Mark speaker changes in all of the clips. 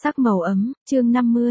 Speaker 1: Sắc màu ấm, chương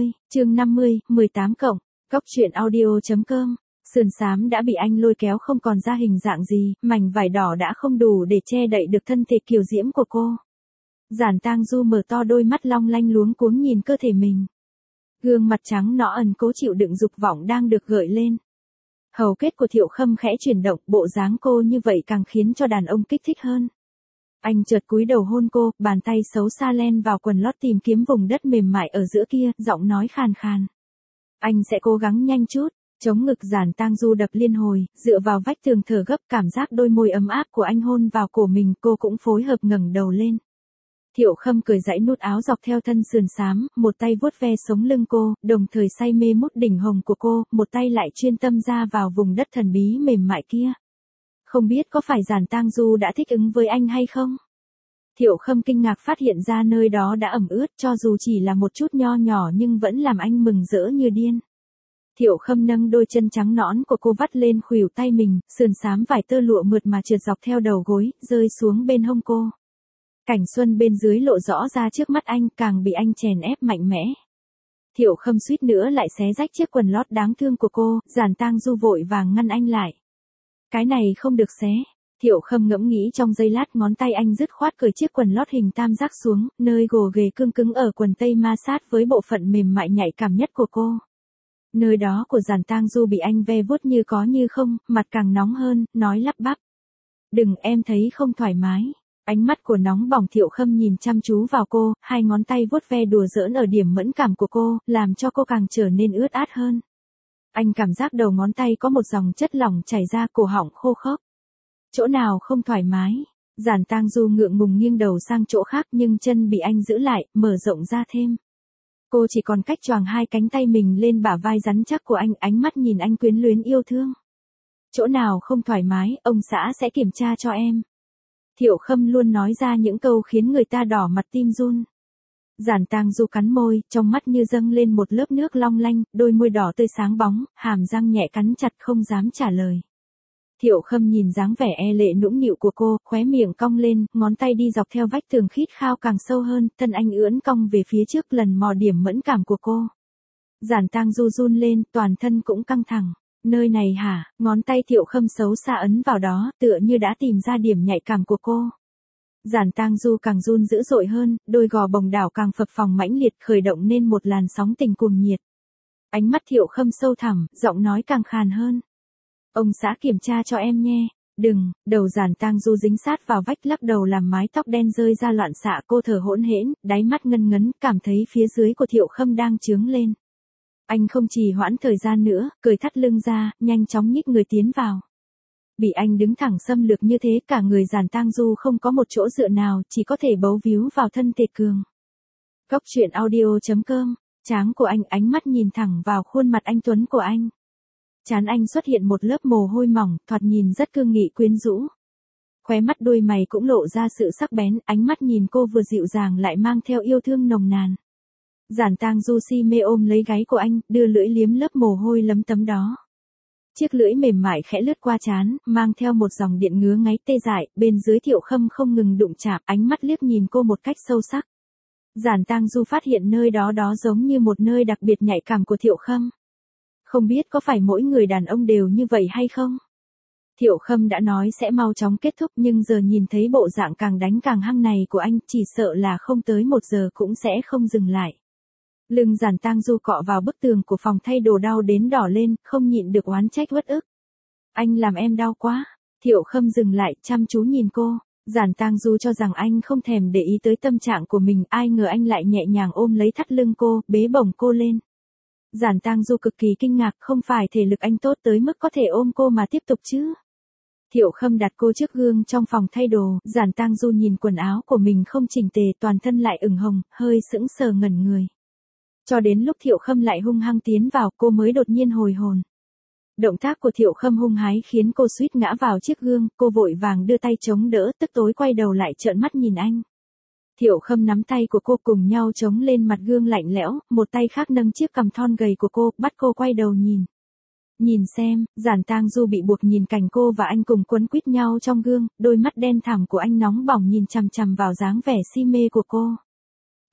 Speaker 1: 50, 18 cộng, Cóc truyện audio.com. Sườn xám đã bị anh lôi kéo không còn ra hình dạng gì, mảnh vải đỏ đã không đủ để che đậy được thân thể kiều diễm của cô. Giản Tang Du mở to đôi mắt long lanh luống cuống nhìn cơ thể mình. Gương mặt trắng nõn ẩn cố chịu đựng dục vọng đang được gợi lên. Hầu kết của Thiệu Khâm khẽ chuyển động, bộ dáng cô như vậy càng khiến cho đàn ông kích thích hơn. Anh chợt cúi đầu hôn cô, bàn tay xấu xa len vào quần lót tìm kiếm vùng đất mềm mại ở giữa kia, giọng nói khàn khàn. Anh sẽ cố gắng nhanh chút. Chống ngực Giản Tang Du đập liên hồi, dựa vào vách tường thở gấp, cảm giác đôi môi ấm áp của anh hôn vào cổ mình, cô cũng phối hợp ngẩng đầu lên. Thiệu Khâm cởi dãy nút áo dọc theo thân sườn xám, một tay vuốt ve sống lưng cô, đồng thời say mê mút đỉnh hồng của cô, một tay lại chuyên tâm ra vào vùng đất thần bí mềm mại kia. Không biết có phải Giản Tang Du đã thích ứng với anh hay không? Thiệu Khâm kinh ngạc phát hiện ra nơi đó đã ẩm ướt, cho dù chỉ là một chút nho nhỏ nhưng vẫn làm anh mừng rỡ như điên. Thiệu Khâm nâng đôi chân trắng nõn của cô vắt lên khuỷu tay mình, sườn xám vải tơ lụa mượt mà trượt dọc theo đầu gối, rơi xuống bên hông cô. Cảnh xuân bên dưới lộ rõ ra trước mắt anh, càng bị anh chèn ép mạnh mẽ. Thiệu Khâm suýt nữa lại xé rách chiếc quần lót đáng thương của cô, Giản Tang Du vội vàng ngăn anh lại. Cái này không được xé. Thiệu Khâm ngẫm nghĩ trong giây lát, ngón tay anh dứt khoát cởi chiếc quần lót hình tam giác xuống, nơi gồ ghề cương cứng ở quần tây ma sát với bộ phận mềm mại nhạy cảm nhất của cô. Nơi đó của Giản Tang Du bị anh ve vuốt như có như không, mặt càng nóng hơn, nói lắp bắp. Đừng, em thấy không thoải mái. Ánh mắt của nóng bỏng Thiệu Khâm nhìn chăm chú vào cô, hai ngón tay vuốt ve đùa giỡn ở điểm mẫn cảm của cô, làm cho cô càng trở nên ướt át hơn. Anh cảm giác đầu ngón tay có một dòng chất lỏng chảy ra, cổ họng khô khốc. Chỗ nào không thoải mái? Giản Tang Du ngượng ngùng nghiêng đầu sang chỗ khác nhưng chân bị anh giữ lại, mở rộng ra thêm. Cô chỉ còn cách choàng hai cánh tay mình lên bả vai rắn chắc của anh, ánh mắt nhìn anh quyến luyến yêu thương. Chỗ nào không thoải mái, ông xã sẽ kiểm tra cho em. Thiệu Khâm luôn nói ra những câu khiến người ta đỏ mặt tim run. Giản Tang Du cắn môi, trong mắt như dâng lên một lớp nước long lanh, đôi môi đỏ tươi sáng bóng, hàm răng nhẹ cắn chặt không dám trả lời. Thiệu Khâm nhìn dáng vẻ e lệ nũng nịu của cô, khóe miệng cong lên, ngón tay đi dọc theo vách tường khít khao càng sâu hơn, thân anh ưỡn cong về phía trước lần mò điểm mẫn cảm của cô. Giản Tang Du run lên, toàn thân cũng căng thẳng. Nơi này hả? Ngón tay Thiệu Khâm xấu xa ấn vào đó, tựa như đã tìm ra điểm nhạy cảm của cô. Giản Tang Du càng run dữ dội hơn, đôi gò bồng đảo càng phập phồng mãnh liệt, khởi động nên một làn sóng tình cuồng nhiệt. Ánh mắt Thiệu Khâm sâu thẳm, giọng nói càng khàn hơn. Ông xã kiểm tra cho em nhé. Đừng. Đầu Giản Tang Du dính sát vào vách, lắc đầu làm mái tóc đen rơi ra loạn xạ, cô thở hỗn hển, đáy mắt ngân ngấn, cảm thấy phía dưới của Thiệu Khâm đang chướng lên. Anh không trì hoãn thời gian nữa, cởi thắt lưng ra, nhanh chóng nhích người tiến vào. Bị anh đứng thẳng xâm lược như thế, cả người Giản Tang Du không có một chỗ dựa nào, chỉ có thể bấu víu vào thân thể cường. Cóc truyện audio.com. Trán của anh, ánh mắt nhìn thẳng vào khuôn mặt anh tuấn của anh. Trán anh xuất hiện một lớp mồ hôi mỏng, thoạt nhìn rất cương nghị quyến rũ. Khóe mắt đôi mày cũng lộ ra sự sắc bén, ánh mắt nhìn cô vừa dịu dàng lại mang theo yêu thương nồng nàn. Giản Tang Du si mê ôm lấy gáy của anh, đưa lưỡi liếm lớp mồ hôi lấm tấm đó. Chiếc lưỡi mềm mại khẽ lướt qua trán, mang theo một dòng điện ngứa ngáy tê dại, bên dưới Thiệu Khâm không ngừng đụng chạm, ánh mắt liếc nhìn cô một cách sâu sắc. Giản Tang Du phát hiện nơi đó giống như một nơi đặc biệt nhạy cảm của Thiệu Khâm. Không biết có phải mỗi người đàn ông đều như vậy hay không? Thiệu Khâm đã nói sẽ mau chóng kết thúc nhưng giờ nhìn thấy bộ dạng càng đánh càng hăng này của anh, chỉ sợ là không tới 1 giờ cũng sẽ không dừng lại. Lưng Giản Tang Du cọ vào bức tường của phòng thay đồ đau đến đỏ lên, không nhịn được oán trách uất ức. Anh làm em đau quá. Thiệu Khâm dừng lại, chăm chú nhìn cô. Giản Tang Du cho rằng anh không thèm để ý tới tâm trạng của mình, ai ngờ anh lại nhẹ nhàng ôm lấy thắt lưng cô, bế bổng cô lên. Giản Tang Du cực kỳ kinh ngạc, không phải thể lực anh tốt tới mức có thể ôm cô mà tiếp tục chứ. Thiệu Khâm đặt cô trước gương trong phòng thay đồ, Giản Tang Du nhìn quần áo của mình không chỉnh tề, toàn thân lại ửng hồng, hơi sững sờ ngẩn người. Cho đến lúc Thiệu Khâm lại hung hăng tiến vào, cô mới đột nhiên hồi hồn. Động tác của Thiệu Khâm hung hái khiến cô suýt ngã vào chiếc gương, cô vội vàng đưa tay chống đỡ, tức tối quay đầu lại trợn mắt nhìn anh. Thiệu Khâm nắm tay của cô cùng nhau chống lên mặt gương lạnh lẽo, một tay khác nâng chiếc cằm thon gầy của cô, bắt cô quay đầu nhìn. Nhìn xem, Giản Tang Du bị buộc nhìn cảnh cô và anh cùng quấn quýt nhau trong gương, đôi mắt đen thẳm của anh nóng bỏng nhìn chằm chằm vào dáng vẻ si mê của cô.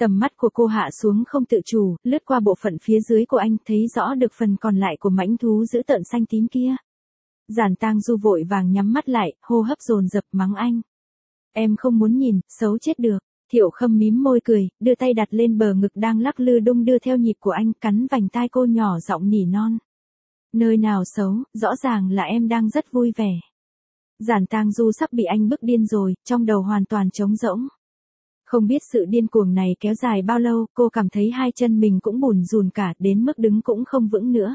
Speaker 1: Tầm mắt của cô hạ xuống không tự chủ, lướt qua bộ phận phía dưới của anh, thấy rõ được phần còn lại của mãnh thú dữ tợn xanh tím kia. Giản Tang Du vội vàng nhắm mắt lại, hô hấp dồn dập mắng anh. Em không muốn nhìn, xấu chết được. Thiệu Khâm mím môi cười, đưa tay đặt lên bờ ngực đang lắc lư đung đưa theo nhịp của anh, cắn vành tai cô nhỏ giọng nỉ non. Nơi nào xấu, rõ ràng là em đang rất vui vẻ. Giản Tang Du sắp bị anh bức điên rồi, trong đầu hoàn toàn trống rỗng. Không biết sự điên cuồng này kéo dài bao lâu, cô cảm thấy hai chân mình cũng bủn rùn cả, đến mức đứng cũng không vững nữa.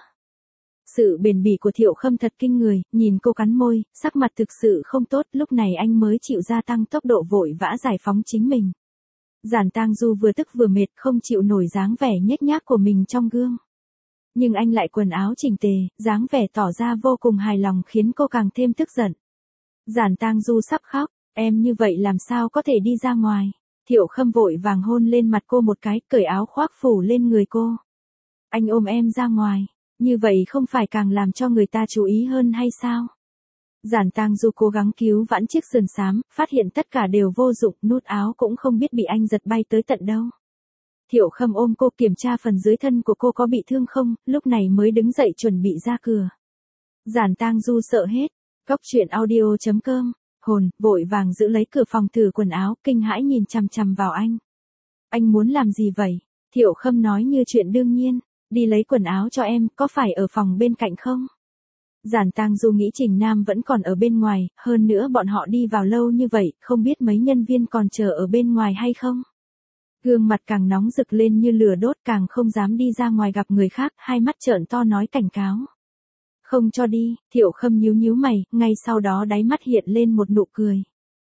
Speaker 1: Sự bền bỉ của Thiệu Khâm thật kinh người, nhìn cô cắn môi, sắc mặt thực sự không tốt, lúc này anh mới chịu gia tăng tốc độ vội vã giải phóng chính mình. Giản Tang Du vừa tức vừa mệt, không chịu nổi dáng vẻ nhếch nhác của mình trong gương. Nhưng anh lại quần áo chỉnh tề, dáng vẻ tỏ ra vô cùng hài lòng khiến cô càng thêm tức giận. Giản Tang Du sắp khóc, em như vậy làm sao có thể đi ra ngoài. Thiệu Khâm vội vàng hôn lên mặt cô một cái, cởi áo khoác phủ lên người cô. Anh ôm em ra ngoài, như vậy không phải càng làm cho người ta chú ý hơn hay sao? Giản Tang Du cố gắng cứu vãn chiếc sườn xám, phát hiện tất cả đều vô dụng, nút áo cũng không biết bị anh giật bay tới tận đâu. Thiệu Khâm ôm cô kiểm tra phần dưới thân của cô có bị thương không, lúc này mới đứng dậy chuẩn bị ra cửa. Giản Tang Du sợ hết. Cóc truyện audio.com, hồn, vội vàng giữ lấy cửa phòng thử quần áo, kinh hãi nhìn chằm chằm vào anh. Anh muốn làm gì vậy? Thiệu Khâm nói như chuyện đương nhiên, đi lấy quần áo cho em, có phải ở phòng bên cạnh không? Giản Tang Du nghĩ Trình Nam vẫn còn ở bên ngoài, hơn nữa bọn họ đi vào lâu như vậy, không biết mấy nhân viên còn chờ ở bên ngoài hay không? Gương mặt càng nóng rực lên như lửa đốt, càng không dám đi ra ngoài gặp người khác, hai mắt trợn to nói cảnh cáo. Không cho đi, Thiệu Khâm nhíu nhíu mày, ngay sau đó đáy mắt hiện lên một nụ cười.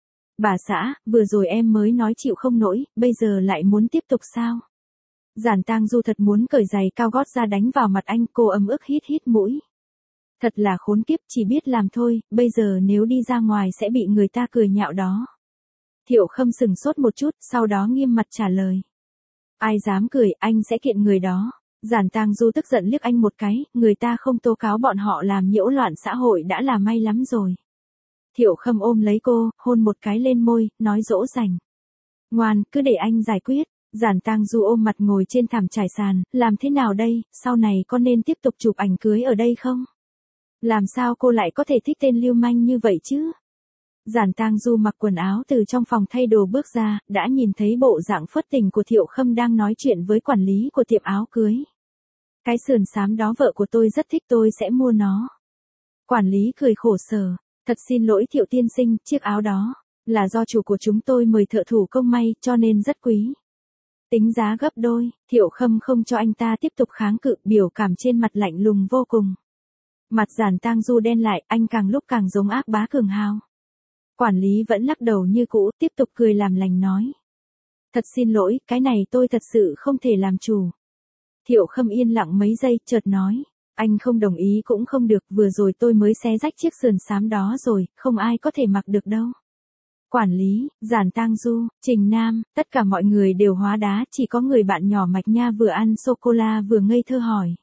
Speaker 1: Bà xã, vừa rồi em mới nói chịu không nổi, bây giờ lại muốn tiếp tục sao? Giản Tang Du thật muốn cởi giày cao gót ra đánh vào mặt anh, cô ấm ức hít hít mũi. Thật là khốn kiếp, chỉ biết làm thôi, bây giờ nếu đi ra ngoài sẽ bị người ta cười nhạo đó. Thiệu Khâm sừng sốt một chút, sau đó nghiêm mặt trả lời. Ai dám cười, anh sẽ kiện người đó. Giản Tang Du tức giận liếc anh một cái, người ta không tố cáo bọn họ làm nhiễu loạn xã hội đã là may lắm rồi. Thiệu Khâm ôm lấy cô, hôn một cái lên môi, nói dỗ dành. Ngoan, cứ để anh giải quyết. Giản Tang Du ôm mặt ngồi trên thảm trải sàn, làm thế nào đây, sau này có nên tiếp tục chụp ảnh cưới ở đây không? Làm sao cô lại có thể thích tên lưu manh như vậy chứ? Giản Tang Du mặc quần áo từ trong phòng thay đồ bước ra, đã nhìn thấy bộ dạng phớt tình của Thiệu Khâm đang nói chuyện với quản lý của tiệm áo cưới. Cái sườn xám đó vợ của tôi rất thích, tôi sẽ mua nó. Quản lý cười khổ sở, thật xin lỗi Thiệu tiên sinh, chiếc áo đó là do chủ của chúng tôi mời thợ thủ công may, cho nên rất quý. Tính giá gấp đôi. Thiệu Khâm không cho anh ta tiếp tục kháng cự, biểu cảm trên mặt lạnh lùng vô cùng. Mặt Giản Tang Du đen lại, anh càng lúc càng giống ác bá cường hào. Quản lý vẫn lắc đầu như cũ, tiếp tục cười làm lành nói. Thật xin lỗi, cái này tôi thật sự không thể làm chủ. Thiệu Khâm yên lặng mấy giây, chợt nói. Anh không đồng ý cũng không được, vừa rồi tôi mới xé rách chiếc sườn xám đó rồi, không ai có thể mặc được đâu. Quản lý, Giản Tang Du, Trình Nam, tất cả mọi người đều hóa đá, chỉ có người bạn nhỏ Mạch Nha vừa ăn sô-cô-la vừa ngây thơ hỏi.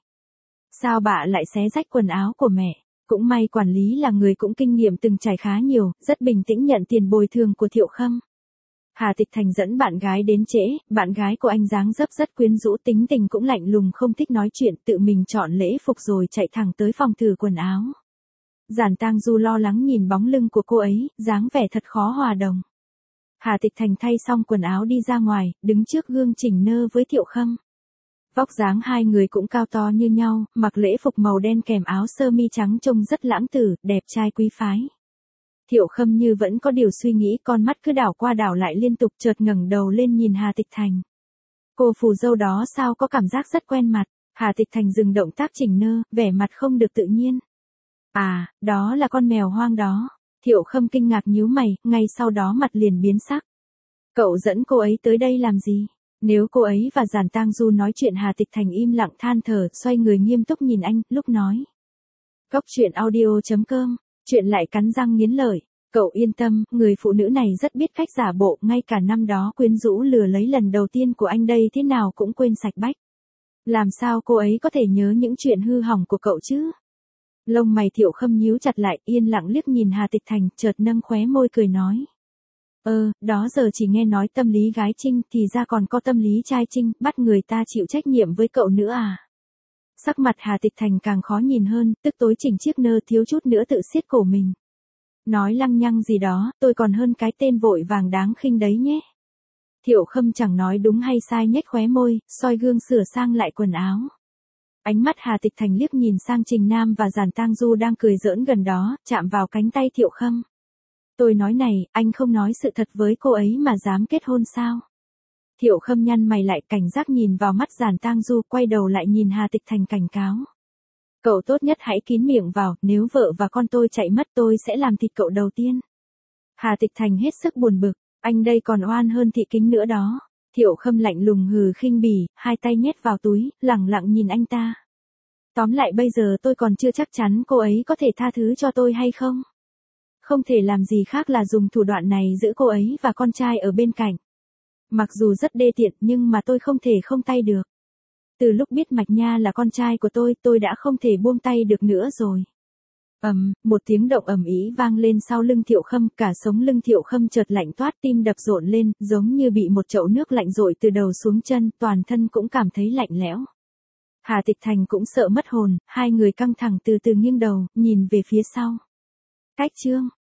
Speaker 1: Sao bà lại xé rách quần áo của mẹ? Cũng may quản lý là người cũng kinh nghiệm từng trải khá nhiều, rất bình tĩnh nhận tiền bồi thường của Thiệu Khâm. Hà Tịch Thành dẫn bạn gái đến trễ, bạn gái của anh dáng dấp rất quyến rũ, tính tình cũng lạnh lùng, không thích nói chuyện, tự mình chọn lễ phục rồi chạy thẳng tới phòng thử quần áo. Giản Tang Du lo lắng nhìn bóng lưng của cô ấy, dáng vẻ thật khó hòa đồng. Hà Tịch Thành thay xong quần áo đi ra ngoài, đứng trước gương chỉnh nơ với Thiệu Khâm. Vóc dáng hai người cũng cao to như nhau, mặc lễ phục màu đen kèm áo sơ mi trắng trông rất lãng tử, đẹp trai quý phái. Thiệu Khâm như vẫn có điều suy nghĩ, con mắt cứ đảo qua đảo lại liên tục, chợt ngẩng đầu lên nhìn Hà Tịch Thành. Cô phù dâu đó sao có cảm giác rất quen mặt. Hà Tịch Thành dừng động tác chỉnh nơ, vẻ mặt không được tự nhiên. À, đó là con mèo hoang đó. Thiệu Khâm kinh ngạc nhíu mày, ngay sau đó mặt liền biến sắc. Cậu dẫn cô ấy tới đây làm gì? Nếu cô ấy và Giản Tang Du nói chuyện, Hà Tịch Thành im lặng than thở, xoay người nghiêm túc nhìn anh, lúc nói. Cóc truyện audio.com, chuyện lại cắn răng nghiến lợi. Cậu yên tâm, người phụ nữ này rất biết cách giả bộ, ngay cả năm đó quyến rũ lừa lấy lần đầu tiên của anh đây thế nào cũng quên sạch bách. Làm sao cô ấy có thể nhớ những chuyện hư hỏng của cậu chứ? Lông mày Thiệu Khâm nhíu chặt lại, yên lặng liếc nhìn Hà Tịch Thành, chợt nâng khóe môi cười nói. Đó giờ chỉ nghe nói tâm lý gái trinh thì ra còn có tâm lý trai trinh, bắt người ta chịu trách nhiệm với cậu nữa à. Sắc mặt Hà Tịch Thành càng khó nhìn hơn, tức tối chỉnh chiếc nơ thiếu chút nữa tự xiết cổ mình. Nói lăng nhăng gì đó, tôi còn hơn cái tên vội vàng đáng khinh đấy nhé. Thiệu Khâm chẳng nói đúng hay sai nhếch khóe môi, soi gương sửa sang lại quần áo. Ánh mắt Hà Tịch Thành liếc nhìn sang Trình Nam và Giản Tang Du đang cười giỡn gần đó, chạm vào cánh tay Thiệu Khâm. Tôi nói này, anh không nói sự thật với cô ấy mà dám kết hôn sao? Thiệu Khâm nhăn mày lại, cảnh giác nhìn vào mắt Giản Tang Du, quay đầu lại nhìn Hà Tịch Thành cảnh cáo. Cậu tốt nhất hãy kín miệng vào, nếu vợ và con tôi chạy mất tôi sẽ làm thịt cậu đầu tiên. Hà Tịch Thành hết sức buồn bực, anh đây còn oan hơn Thị Kính nữa đó. Thiệu Khâm lạnh lùng hừ khinh bỉ, hai tay nhét vào túi, lẳng lặng nhìn anh ta. Tóm lại bây giờ tôi còn chưa chắc chắn cô ấy có thể tha thứ cho tôi hay không. Không thể làm gì khác là dùng thủ đoạn này giữ cô ấy và con trai ở bên cạnh. Mặc dù rất đê tiện nhưng mà tôi không thể không tay được. Từ lúc biết Mạch Nha là con trai của tôi đã không thể buông tay được nữa rồi. Một tiếng động ầm ĩ vang lên sau lưng Thiệu Khâm, cả sống lưng Thiệu Khâm chợt lạnh toát, tim đập rộn lên, giống như bị một chậu nước lạnh dội từ đầu xuống chân, toàn thân cũng cảm thấy lạnh lẽo. Hà Tịch Thành cũng sợ mất hồn, hai người căng thẳng từ từ nghiêng đầu, nhìn về phía sau. Cách chương